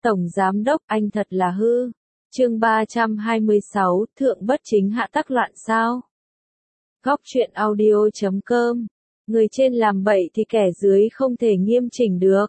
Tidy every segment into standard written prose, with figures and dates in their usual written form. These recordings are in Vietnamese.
Tổng Giám Đốc, anh thật là hư. Chương 326, Thượng bất chính hạ tắc loạn sao? Góc truyện audio.com. Người trên làm bậy thì kẻ dưới không thể nghiêm chỉnh được.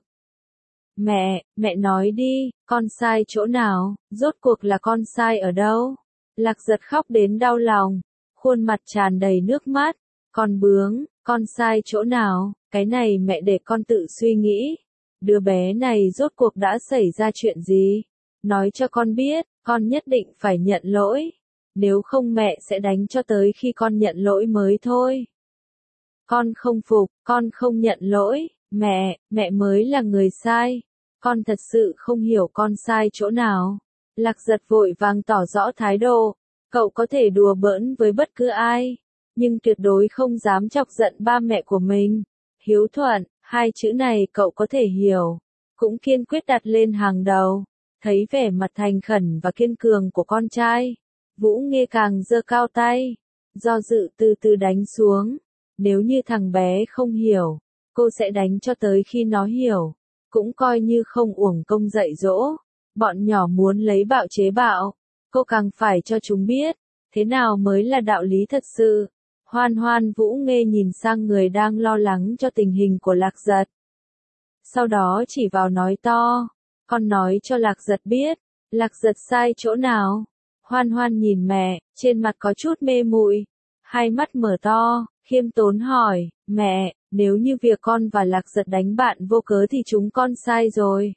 Mẹ nói đi, con sai chỗ nào, rốt cuộc là con sai ở đâu? Lạc Giật khóc đến đau lòng, khuôn mặt tràn đầy nước mắt. Con bướng, con sai chỗ nào, cái này mẹ để con tự suy nghĩ. Đứa bé này rốt cuộc đã xảy ra chuyện gì? Nói cho con biết, con nhất định phải nhận lỗi. Nếu không mẹ sẽ đánh cho tới khi con nhận lỗi mới thôi. Con không phục, con không nhận lỗi, mẹ mới là người sai. Con thật sự không hiểu con sai chỗ nào. Lạc Giật vội vàng tỏ rõ thái độ. Cậu có thể đùa bỡn với bất cứ ai, nhưng tuyệt đối không dám chọc giận ba mẹ của mình. Hiếu thuận, hai chữ này cậu có thể hiểu, cũng kiên quyết đặt lên hàng đầu. Thấy vẻ mặt thành khẩn và kiên cường của con trai, Vũ Nghê càng giơ cao tay, do dự từ từ đánh xuống. Nếu như thằng bé không hiểu, cô sẽ đánh cho tới khi nó hiểu, cũng coi như không uổng công dạy dỗ. Bọn nhỏ muốn lấy bạo chế bạo, cô càng phải cho chúng biết, thế nào mới là đạo lý thật sự. Hoan, Vũ Nghê nhìn sang người đang lo lắng cho tình hình của Lạc Giật. Sau đó chỉ vào nói to, con nói cho Lạc Giật biết, Lạc Giật sai chỗ nào. Hoan nhìn mẹ, trên mặt có chút mê muội, hai mắt mở to, khiêm tốn hỏi, mẹ, nếu như việc con và Lạc Giật đánh bạn vô cớ thì chúng con sai rồi.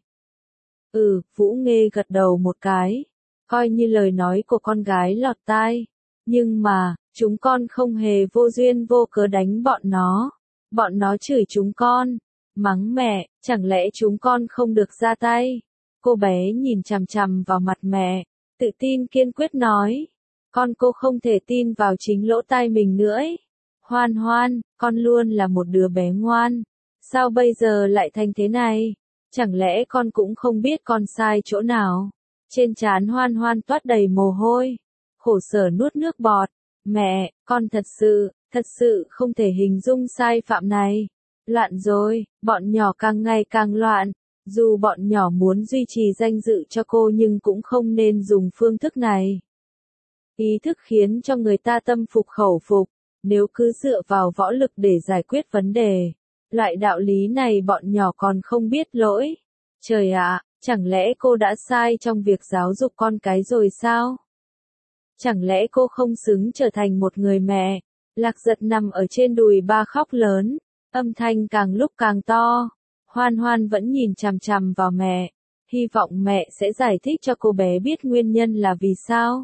Vũ Nghê gật đầu một cái, coi như lời nói của con gái lọt tai. Nhưng mà, chúng con không hề vô duyên vô cớ đánh bọn nó. Bọn nó chửi chúng con, mắng mẹ, chẳng lẽ chúng con không được ra tay? Cô bé nhìn chằm chằm vào mặt mẹ, tự tin kiên quyết nói. Cô không thể tin vào chính lỗ tai mình nữa ấy. Hoan, con luôn là một đứa bé ngoan. Sao bây giờ lại thành thế này? Chẳng lẽ con cũng không biết con sai chỗ nào? Trên trán Hoan toát đầy mồ hôi, khổ sở nuốt nước bọt. Mẹ, con thật sự không thể hình dung sai phạm này. Loạn rồi, bọn nhỏ càng ngày càng loạn. Dù bọn nhỏ muốn duy trì danh dự cho cô nhưng cũng không nên dùng phương thức này. Ý thức khiến cho người ta tâm phục khẩu phục, nếu cứ dựa vào võ lực để giải quyết vấn đề. Loại đạo lý này bọn nhỏ còn không biết lỗi. Trời ạ, chẳng lẽ cô đã sai trong việc giáo dục con cái rồi sao? Chẳng lẽ cô không xứng trở thành một người mẹ? Lạc Giật nằm ở trên đùi ba khóc lớn, âm thanh càng lúc càng to. Hoan vẫn nhìn chằm chằm vào mẹ, hy vọng mẹ sẽ giải thích cho cô bé biết nguyên nhân là vì sao.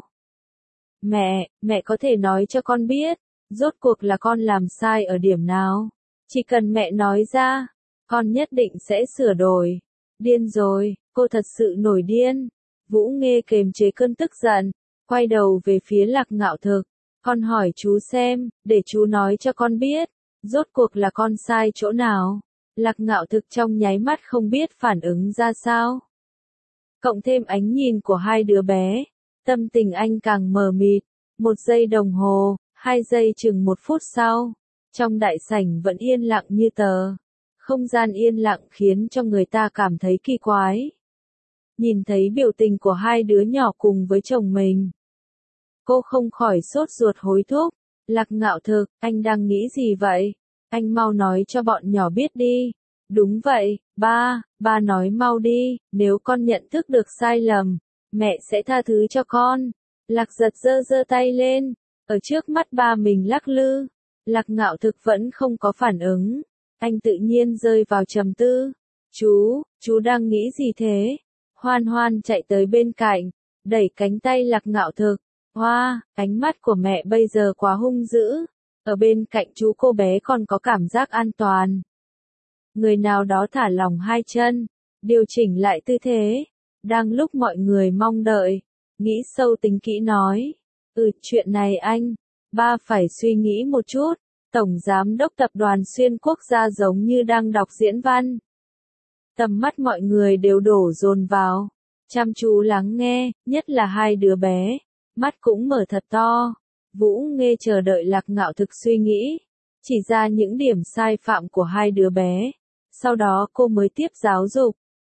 Mẹ có thể nói cho con biết, rốt cuộc là con làm sai ở điểm nào? Chỉ cần mẹ nói ra, con nhất định sẽ sửa đổi. Điên rồi, cô thật sự nổi điên. Vũ Nghê kềm chế cơn tức giận, quay đầu về phía Lạc Ngạo Thực. Con hỏi chú xem, để chú nói cho con biết, rốt cuộc là con sai chỗ nào? Lạc Ngạo Thực trong nháy mắt không biết phản ứng ra sao. Cộng thêm ánh nhìn của hai đứa bé, tâm tình anh càng mờ mịt. 1 giây đồng hồ, 2 giây chừng 1 phút sau, trong đại sảnh vẫn yên lặng như tờ. Không gian yên lặng khiến cho người ta cảm thấy kỳ quái. Nhìn thấy biểu tình của hai đứa nhỏ cùng với chồng mình, cô không khỏi sốt ruột hối thúc. Lạc Ngạo Thực, anh đang nghĩ gì vậy? Anh mau nói cho bọn nhỏ biết đi. Đúng vậy, ba nói mau đi, nếu con nhận thức được sai lầm, mẹ sẽ tha thứ cho con. Lạc Giật giơ tay lên, ở trước mắt ba mình lắc lư. Lạc Ngạo Thực vẫn không có phản ứng, anh tự nhiên rơi vào trầm tư. Chú đang nghĩ gì thế? Hoan chạy tới bên cạnh, đẩy cánh tay Lạc Ngạo Thực. Ánh mắt của mẹ bây giờ quá hung dữ. Ở bên cạnh chú cô bé còn có cảm giác an toàn. Người nào đó thả lỏng hai chân, điều chỉnh lại tư thế. Đang lúc mọi người mong đợi, nghĩ sâu tính kỹ nói. Chuyện này ba phải suy nghĩ một chút. Tổng Giám Đốc Tập đoàn Xuyên Quốc gia giống như đang đọc diễn văn. Tầm mắt mọi người đều đổ dồn vào, chăm chú lắng nghe, nhất là hai đứa bé, mắt cũng mở thật to. Vũ Nghê chờ đợi Lạc Ngạo Thực suy nghĩ, chỉ ra những điểm sai phạm của hai đứa bé, sau đó cô mới tiếp giáo dục.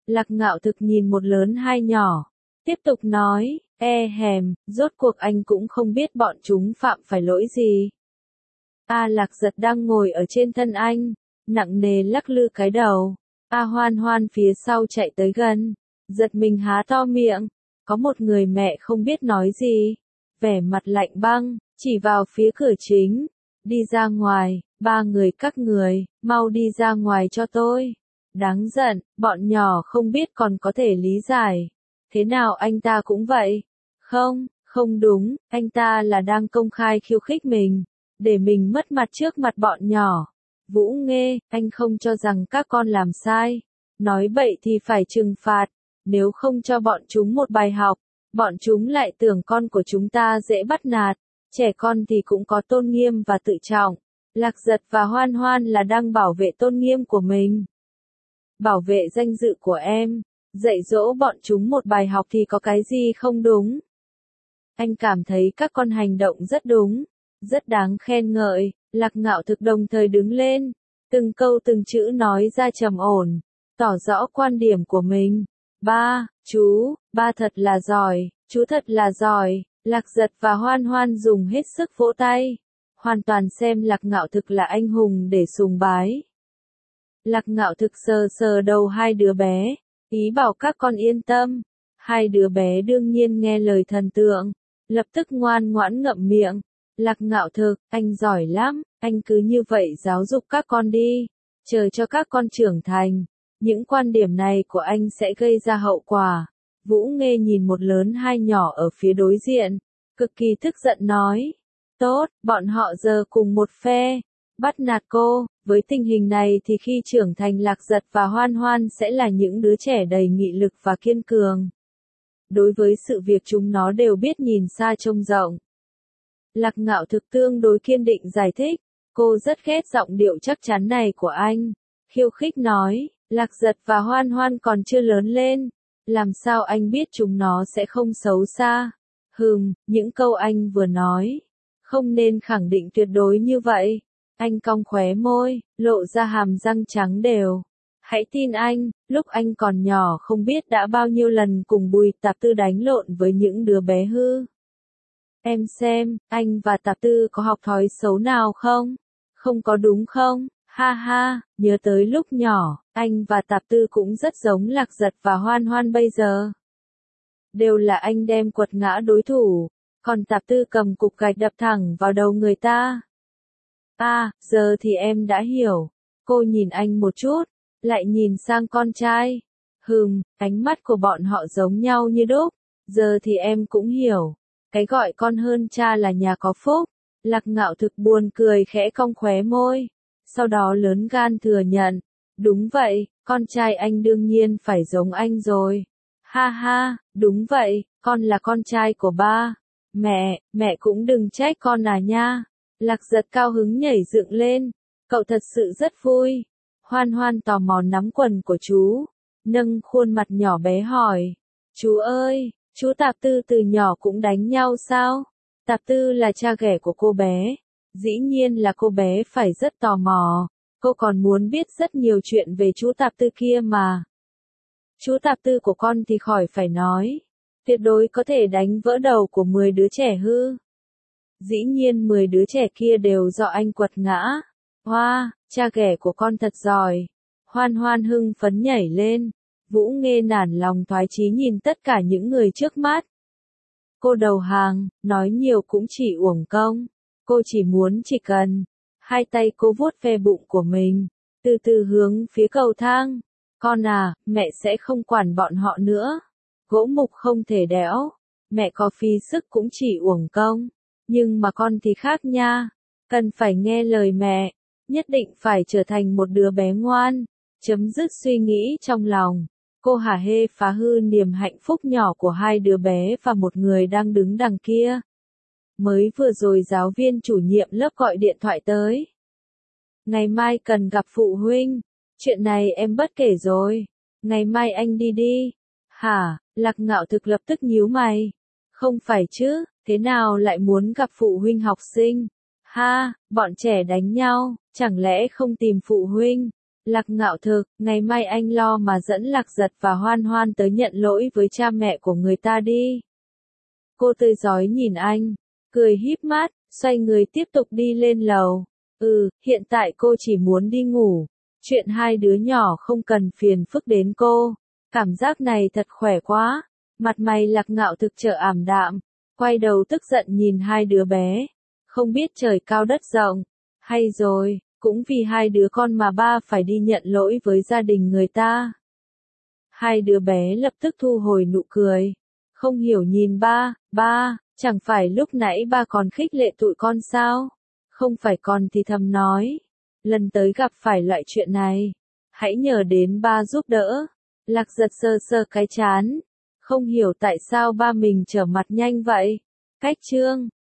Lạc Ngạo Thực nhìn một lớn hai nhỏ. Tiếp tục nói, hèm, rốt cuộc anh cũng không biết bọn chúng phạm phải lỗi gì. A Lạc Giật đang ngồi ở trên thân anh, nặng nề lắc lư cái đầu. A Hoan Hoan phía sau chạy tới gần, giật mình há to miệng. Có một người mẹ không biết nói gì, vẻ mặt lạnh băng, chỉ vào phía cửa chính. Đi ra ngoài, ba người các người, mau đi ra ngoài cho tôi. Đáng giận, bọn nhỏ không biết còn có thể lý giải. Thế nào anh ta cũng vậy? Không, không đúng, anh ta là đang công khai khiêu khích mình, để mình mất mặt trước mặt bọn nhỏ. Vũ Nghê, anh không cho rằng các con làm sai. Nói bậy thì phải trừng phạt, nếu không cho bọn chúng một bài học, bọn chúng lại tưởng con của chúng ta dễ bắt nạt. Trẻ con thì cũng có tôn nghiêm và tự trọng. Lạc Giật và Hoan Hoan là đang bảo vệ tôn nghiêm của mình. Bảo vệ danh dự của em. Dạy dỗ bọn chúng một bài học thì có cái gì không đúng. Anh cảm thấy các con hành động rất đúng, rất đáng khen ngợi. Lạc Ngạo Thực đồng thời đứng lên, từng câu từng chữ nói ra trầm ổn, tỏ rõ quan điểm của mình. Ba thật là giỏi, chú thật là giỏi. Lạc Giật và Hoan Hoan dùng hết sức vỗ tay, hoàn toàn xem Lạc Ngạo Thực là anh hùng để sùng bái. Lạc Ngạo Thực sờ sờ đầu hai đứa bé, ý bảo các con yên tâm. Hai đứa bé đương nhiên nghe lời thần tượng, lập tức ngoan ngoãn ngậm miệng. Lạc Ngạo Thực, anh giỏi lắm, anh cứ như vậy giáo dục các con đi, chờ cho các con trưởng thành. Những quan điểm này của anh sẽ gây ra hậu quả. Vũ Nghê nhìn một lớn hai nhỏ ở phía đối diện, cực kỳ tức giận nói. Tốt, bọn họ giờ cùng một phe, bắt nạt cô. Với tình hình này thì khi trưởng thành Lạc Giật và Hoan Hoan sẽ là những đứa trẻ đầy nghị lực và kiên cường. Đối với sự việc chúng nó đều biết nhìn xa trông rộng. Lạc Ngạo Thực tương đối kiên định giải thích, cô rất ghét giọng điệu chắc chắn này của anh. Khiêu khích nói, Lạc Giật và Hoan Hoan còn chưa lớn lên, làm sao anh biết chúng nó sẽ không xấu xa? Những câu anh vừa nói, không nên khẳng định tuyệt đối như vậy. Anh cong khóe môi, lộ ra hàm răng trắng đều. Hãy tin anh, lúc anh còn nhỏ không biết đã bao nhiêu lần cùng Bùi Tạp Tư đánh lộn với những đứa bé hư. Em xem, anh và Tạp Tư có học thói xấu nào không? Không có đúng không? Ha ha, nhớ tới lúc nhỏ, anh và Tạp Tư cũng rất giống Lạc Giật và Hoan Hoan bây giờ. Đều là anh đem quật ngã đối thủ, còn Tạp Tư cầm cục gạch đập thẳng vào đầu người ta. Giờ thì em đã hiểu. Cô nhìn anh một chút, lại nhìn sang con trai. Ánh mắt của bọn họ giống nhau như đúc. Giờ thì em cũng hiểu. Cái gọi con hơn cha là nhà có phúc. Lạc Ngạo Thực buồn cười khẽ cong khóe môi. Sau đó lớn gan thừa nhận. Đúng vậy, con trai anh đương nhiên phải giống anh rồi. Ha ha, đúng vậy, con là con trai của ba. Mẹ cũng đừng trách con à nha. Lạc Giật cao hứng nhảy dựng lên. Cậu thật sự rất vui. Hoan Hoan tò mò nắm quần của chú, nâng khuôn mặt nhỏ bé hỏi. Chú ơi, chú Tạp Tư từ nhỏ cũng đánh nhau sao? Tạp Tư là cha ghẻ của cô bé. Dĩ nhiên là cô bé phải rất tò mò. Cô còn muốn biết rất nhiều chuyện về chú Tạp Tư kia mà. Chú Tạp Tư của con thì khỏi phải nói. Tuyệt đối có thể đánh vỡ đầu của 10 đứa trẻ hư. Dĩ nhiên 10 đứa trẻ kia đều do anh quật ngã. Cha ghẻ của con thật giỏi. Hoan Hoan hưng phấn nhảy lên. Vũ Nghê nản lòng thoái chí nhìn tất cả những người trước mắt. Cô đầu hàng, nói nhiều cũng chỉ uổng công. Cô chỉ cần. Hai tay cô vuốt ve bụng của mình, từ từ hướng phía cầu thang. Con à, mẹ sẽ không quản bọn họ nữa. Gỗ mục không thể đẽo. Mẹ có phí sức cũng chỉ uổng công. Nhưng mà con thì khác nha. Cần phải nghe lời mẹ. Nhất định phải trở thành một đứa bé ngoan. Chấm dứt suy nghĩ trong lòng. Cô hả hê phá hư niềm hạnh phúc nhỏ của hai đứa bé và một người đang đứng đằng kia. Mới vừa rồi giáo viên chủ nhiệm lớp gọi điện thoại tới. Ngày mai cần gặp phụ huynh. Chuyện này em bất kể rồi. Ngày mai anh đi đi. Hả? Lạc Ngạo Thực lập tức nhíu mày. Không phải chứ, thế nào lại muốn gặp phụ huynh học sinh? Ha, bọn trẻ đánh nhau, chẳng lẽ không tìm phụ huynh? Lạc Ngạo thực, ngày mai anh lo mà dẫn Lạc Giật và Hoan Hoan tới nhận lỗi với cha mẹ của người ta đi. Cô tươi rói nhìn anh, cười híp mắt, xoay người tiếp tục đi lên lầu. Hiện tại cô chỉ muốn đi ngủ. Chuyện hai đứa nhỏ không cần phiền phức đến cô. Cảm giác này thật khỏe quá. Mặt mày Lạc Ngạo thực trở ảm đạm, quay đầu tức giận nhìn hai đứa bé. Không biết trời cao đất rộng. Hay rồi, cũng vì hai đứa con mà ba phải đi nhận lỗi với gia đình người ta. Hai đứa bé lập tức thu hồi nụ cười. Không hiểu nhìn ba, chẳng phải lúc nãy ba còn khích lệ tụi con sao? Không phải con thì thầm nói. Lần tới gặp phải loại chuyện này, hãy nhờ đến ba giúp đỡ. Lạc Giật sơ sơ cái trán. Không hiểu tại sao ba mình trở mặt nhanh vậy. Cách chương